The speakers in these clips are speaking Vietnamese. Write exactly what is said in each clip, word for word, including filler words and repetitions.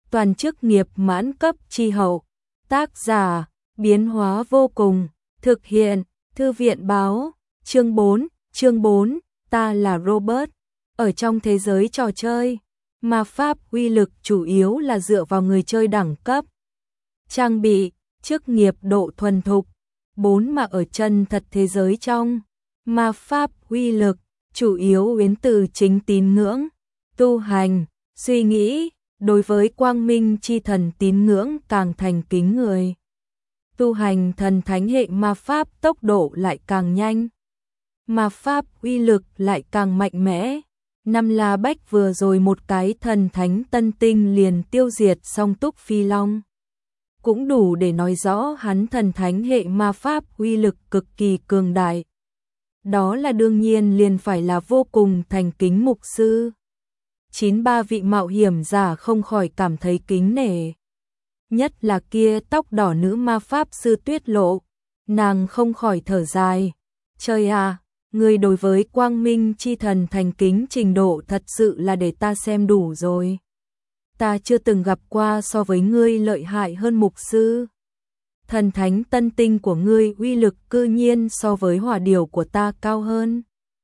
toàn chức nghiệp mãn cấp chi hậu. Tác giả, biến hóa vô cùng, thực hiện, thư viện báo, chương bốn, chương bốn, ta là Robert. Ở trong thế giới trò chơi, ma pháp uy lực chủ yếu là dựa vào người chơi đẳng cấp, trang bị, chức nghiệp độ thuần thục. Bốn mà ở chân thật thế giới trong, ma pháp uy lực chủ yếu đến từ chính tín ngưỡng, tu hành, suy nghĩ. Đối với quang minh chi thần tín ngưỡng càng thành kính người tu hành thần thánh hệ ma pháp tốc độ lại càng nhanh, ma pháp uy lực lại càng mạnh mẽ. Năm La Bách vừa rồi một cái thần thánh tân tinh liền tiêu diệt Song Túc Phi Long, cũng đủ để nói rõ hắn thần thánh hệ ma pháp uy lực cực kỳ cường đại. Đó là đương nhiên liền phải là vô cùng thành kính mục sư. Chín ba vị mạo hiểm giả không khỏi cảm thấy kính nể. Nhất là kia tóc đỏ nữ ma pháp sư Tuyết Lộ, nàng không khỏi thở dài. Trời à, người đối với quang minh chi thần thành kính trình độ thật sự là để ta xem đủ rồi. Ta chưa từng gặp qua so với ngươi lợi hại hơn mục sư. Thần thánh tân tinh của ngươi uy lực cư nhiên so với hỏa điểu của ta cao hơn.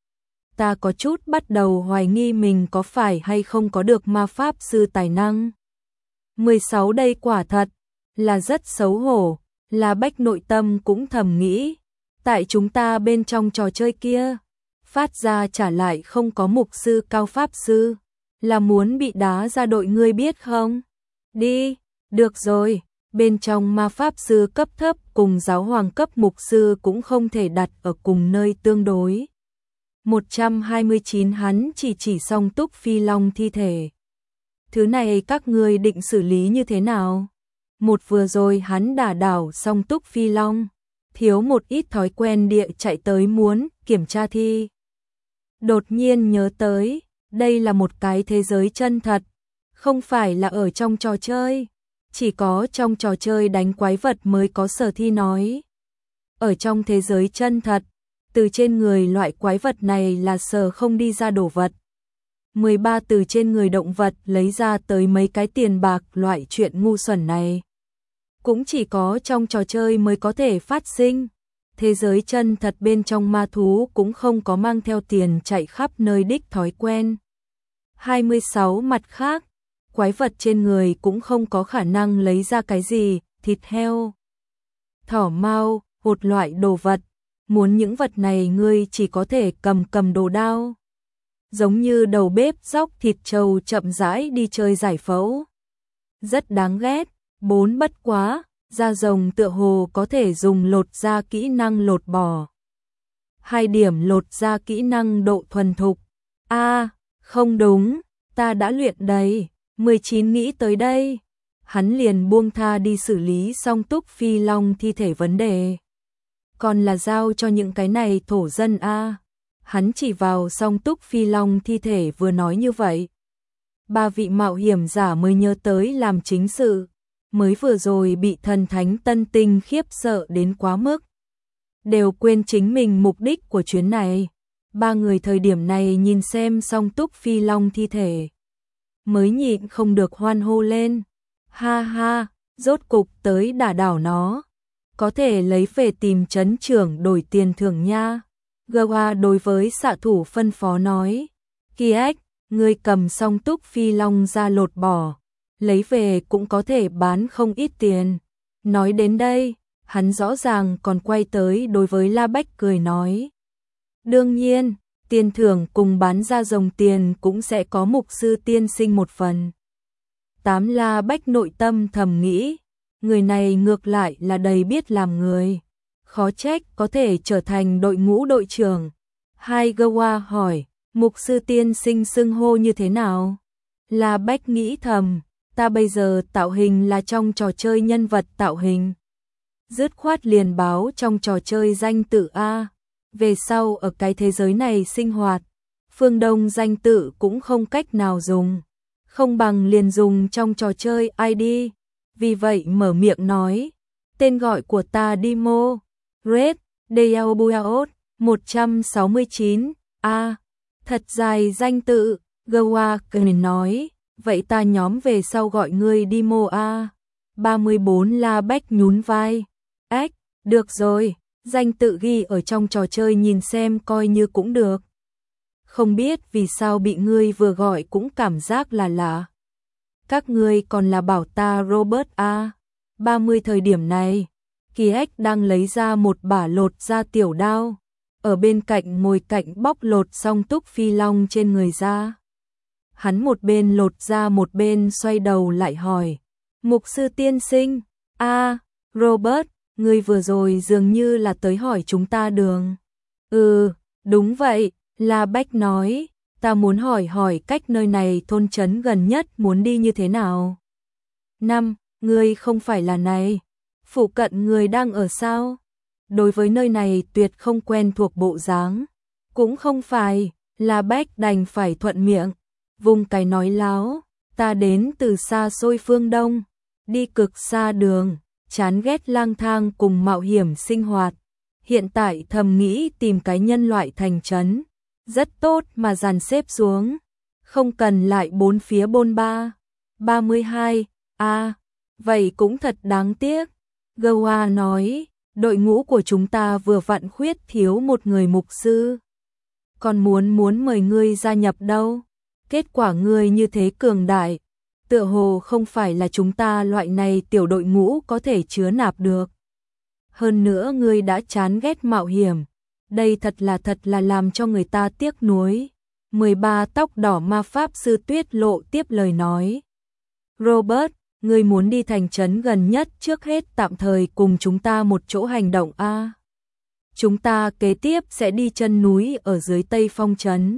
Ta có chút bắt đầu hoài nghi mình có phải hay không có được ma pháp sư tài năng. mười sáu đây quả thật là rất xấu hổ, là Bách nội tâm cũng thầm nghĩ. Tại chúng ta bên trong trò chơi kia, phát ra trả lại không có mục sư cao pháp sư, là muốn bị đá ra đội ngươi biết không? Đi, được rồi, bên trong ma pháp sư cấp thấp cùng giáo hoàng cấp mục sư cũng không thể đặt ở cùng nơi tương đối. một trăm hai mươi chín hắn chỉ chỉ Song Túc Phi Long thi thể. Thứ này các ngươi định xử lý như thế nào? Một vừa rồi hắn đả đảo Song Túc Phi Long, thiếu một ít thói quen địa chạy tới muốn kiểm tra thi. Đột nhiên nhớ tới, đây là một cái thế giới chân thật, không phải là ở trong trò chơi. Chỉ có trong trò chơi đánh quái vật mới có sở thi nói. Ở trong thế giới chân thật, từ trên người loại quái vật này là sờ không đi ra đồ vật. mười ba từ trên người động vật lấy ra tới mấy cái tiền bạc loại chuyện ngu xuẩn này. Cũng chỉ có trong trò chơi mới có thể phát sinh. Thế giới chân thật bên trong ma thú cũng không có mang theo tiền chạy khắp nơi đích thói quen. hai mươi sáu mặt khác, quái vật trên người cũng không có khả năng lấy ra cái gì, thịt heo, thỏ mao, một loại đồ vật. Muốn những vật này ngươi chỉ có thể cầm cầm đồ đao. Giống như đầu bếp dóc thịt trâu chậm rãi đi chơi giải phẫu. Rất đáng ghét. Bốn bất quá, da rồng tựa hồ có thể dùng lột da kỹ năng lột bò. Hai điểm lột da kỹ năng độ thuần thục. A, à, không đúng, ta đã luyện đầy. mười chín nghĩ tới đây, hắn liền buông tha đi xử lý Song Túc Phi Long thi thể vấn đề. Còn là giao cho những cái này thổ dân a. À. Hắn chỉ vào Song Túc Phi Long thi thể vừa nói như vậy. Ba vị mạo hiểm giả mới nhớ tới làm chính sự, mới vừa rồi bị thần thánh tân tinh khiếp sợ đến quá mức. Đều quên chính mình mục đích của chuyến này. Ba người thời điểm này nhìn xem Song Túc Phi Long thi thể, mới nhịn không được hoan hô lên. Ha ha, rốt cục tới đả đảo nó. Có thể lấy về tìm trấn trưởng đổi tiền thưởng nha. Gawa đối với xạ thủ phân phó nói. Kiếc, ngươi cầm Song Túc Phi Long ra lột bỏ, lấy về cũng có thể bán không ít tiền. Nói đến đây, hắn rõ ràng còn quay tới đối với La Bách cười nói. Đương nhiên, tiền thưởng cùng bán ra rồng tiền cũng sẽ có mục sư tiên sinh một phần. Tám La Bách nội tâm thầm nghĩ, người này ngược lại là đầy biết làm người. Khó trách có thể trở thành đội ngũ đội trưởng. Hai Gawa hỏi, mục sư tiên sinh xưng hô như thế nào? La Bách nghĩ thầm, ta bây giờ tạo hình là trong trò chơi nhân vật tạo hình. Dứt khoát liền báo trong trò chơi danh tự A. Về sau ở cái thế giới này sinh hoạt, phương Đông danh tự cũng không cách nào dùng. Không bằng liền dùng trong trò chơi i đê. Vì vậy mở miệng nói, tên gọi của ta Dimo, Red, Deaobuaot, một trăm sáu mươi chín, A. Thật dài danh tự, Gawa nói, vậy ta nhóm về sau gọi ngươi đi mô a. ba mươi bốn La Bách nhún vai. Ếch, được rồi, danh tự ghi ở trong trò chơi nhìn xem coi như cũng được. Không biết vì sao bị ngươi vừa gọi cũng cảm giác là lạ. Các ngươi còn là bảo ta Robert a. ba mươi thời điểm này, Kỳ Ếch đang lấy ra một bả lột da tiểu đao, ở bên cạnh ngồi cạnh bóc lột xong Túc Phi Long trên người ra. Hắn một bên lột ra một bên xoay đầu lại hỏi, mục sư tiên sinh, a, Robert, ngươi vừa rồi dường như là tới hỏi chúng ta đường. Ừ, đúng vậy, La Bách nói, ta muốn hỏi hỏi cách nơi này thôn trấn gần nhất muốn đi như thế nào. Năm, ngươi không phải là này, phụ cận người đang ở sao? Đối với nơi này tuyệt không quen thuộc bộ dáng. Cũng không phải, La Bách đành phải thuận miệng, vùng cái nói láo, ta đến từ xa xôi phương Đông, đi cực xa đường, chán ghét lang thang cùng mạo hiểm sinh hoạt. Hiện tại thầm nghĩ tìm cái nhân loại thành trấn, rất tốt mà dàn xếp xuống, không cần lại bốn phía bôn ba. ba mươi hai, a, à, vậy cũng thật đáng tiếc. Goa nói, đội ngũ của chúng ta vừa vặn khuyết thiếu một người mục sư. Còn muốn muốn mời ngươi gia nhập đâu, kết quả ngươi như thế cường đại, tựa hồ không phải là chúng ta loại này tiểu đội ngũ có thể chứa nạp được. Hơn nữa ngươi đã chán ghét mạo hiểm, đây thật là thật là làm cho người ta tiếc nuối. mười ba tóc đỏ ma pháp sư Tuyết Lộ tiếp lời nói. Robert, ngươi muốn đi thành trấn gần nhất trước hết tạm thời cùng chúng ta một chỗ hành động a. Chúng ta kế tiếp sẽ đi chân núi ở dưới Tây Phong trấn.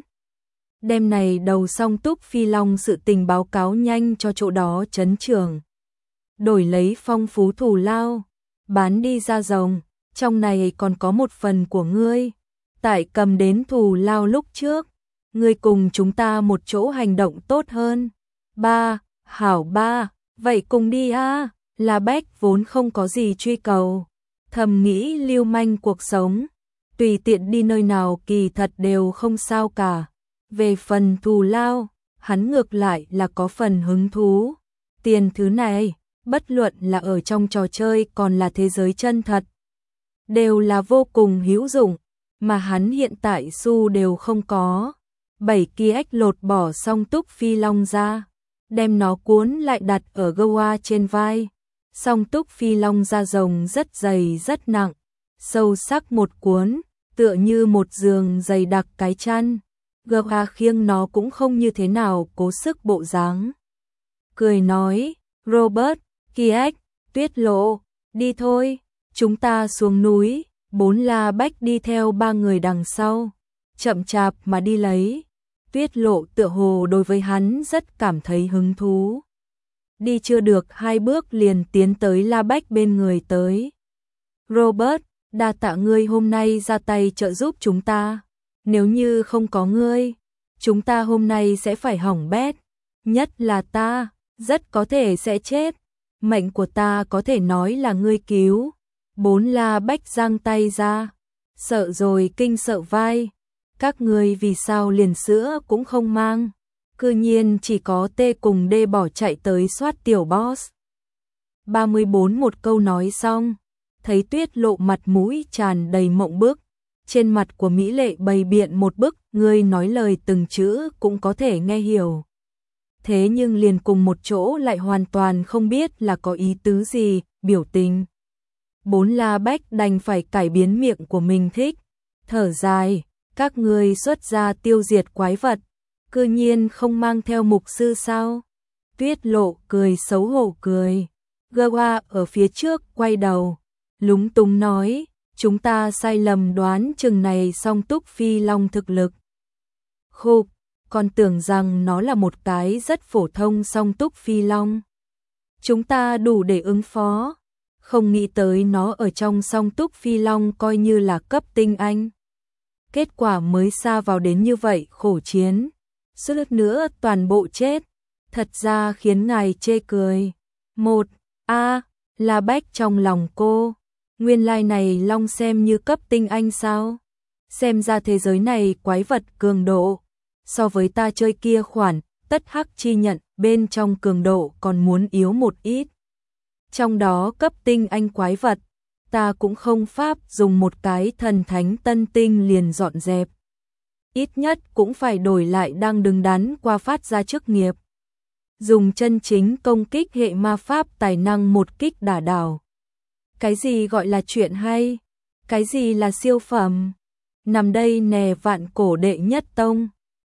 Đêm này đầu xong Túc Phi Long sự tình báo cáo nhanh cho chỗ đó trấn trưởng. Đổi lấy phong phú thù lao, bán đi da rồng, trong này còn có một phần của ngươi. Tại cầm đến thù lao lúc trước, ngươi cùng chúng ta một chỗ hành động tốt hơn. Ba, hảo ba, vậy cùng đi a. La Bách vốn không có gì truy cầu, thầm nghĩ lưu manh cuộc sống, tùy tiện đi nơi nào kỳ thật đều không sao cả. Về phần thù lao, hắn ngược lại là có phần hứng thú. Tiền thứ này, bất luận là ở trong trò chơi còn là thế giới chân thật, đều là vô cùng hữu dụng, mà hắn hiện tại xu đều không có. Bảy kia ếch lột bỏ xong Túc Phi Long ra, đem nó cuốn lại đặt ở Goa trên vai. Song Túc Phi Long da rồng rất dày rất nặng, sâu sắc một cuốn, tựa như một giường dày đặc cái chăn. Goa khiêng nó cũng không như thế nào cố sức bộ dáng. Cười nói, Robert, Kiếc, Tuyết Lộ, đi thôi, chúng ta xuống núi. Bốn La Bách đi theo ba người đằng sau, chậm chạp mà đi lấy. Tuyết Lộ tựa hồ đối với hắn rất cảm thấy hứng thú. Đi chưa được hai bước liền tiến tới La Bách bên người tới. Robert, đa tạ ngươi hôm nay ra tay trợ giúp chúng ta. Nếu như không có ngươi, chúng ta hôm nay sẽ phải hỏng bét. Nhất là ta, rất có thể sẽ chết. Mệnh của ta có thể nói là ngươi cứu. Bốn La Bách giang tay ra, sợ rồi kinh sợ vai. Các ngươi vì sao liền sữa cũng không mang, cư nhiên chỉ có T cùng D bỏ chạy tới soát tiểu boss. ba mươi bốn một câu nói xong, thấy Tuyết Lộ mặt mũi tràn đầy mộng bức, trên mặt của mỹ lệ bày biện một bức, ngươi nói lời từng chữ cũng có thể nghe hiểu. Thế nhưng liền cùng một chỗ lại hoàn toàn không biết là có ý tứ gì, biểu tình. Bốn La Bách đành phải cải biến miệng của mình thích, thở dài, các ngươi xuất ra tiêu diệt quái vật, cư nhiên không mang theo mục sư sao? Tuyết Lộ cười xấu hổ cười, Goa ở phía trước quay đầu, lúng túng nói, chúng ta sai lầm đoán chừng này song Túc Phi Long thực lực. Khục, còn tưởng rằng nó là một cái rất phổ thông song Túc Phi Long. Chúng ta đủ để ứng phó. Không nghĩ tới nó ở trong song Túc Phi Long coi như là cấp tinh anh. Kết quả mới xa vào đến như vậy khổ chiến. Suốt nữa toàn bộ chết. Thật ra khiến ngài chê cười. Một, a La Bách trong lòng cô. Nguyên lai này Long xem như cấp tinh anh sao? Xem ra thế giới này quái vật cường độ. So với ta chơi kia khoản, tất hắc chi nhận, bên trong cường độ còn muốn yếu một ít. Trong đó cấp tinh anh quái vật, ta cũng không pháp dùng một cái thần thánh tân tinh liền dọn dẹp. Ít nhất cũng phải đổi lại đang đứng đắn qua phát ra chức nghiệp. Dùng chân chính công kích hệ ma pháp tài năng một kích đả đảo. Cái gì gọi là chuyện hay? Cái gì là siêu phẩm? Nằm đây nè vạn cổ đệ nhất tông.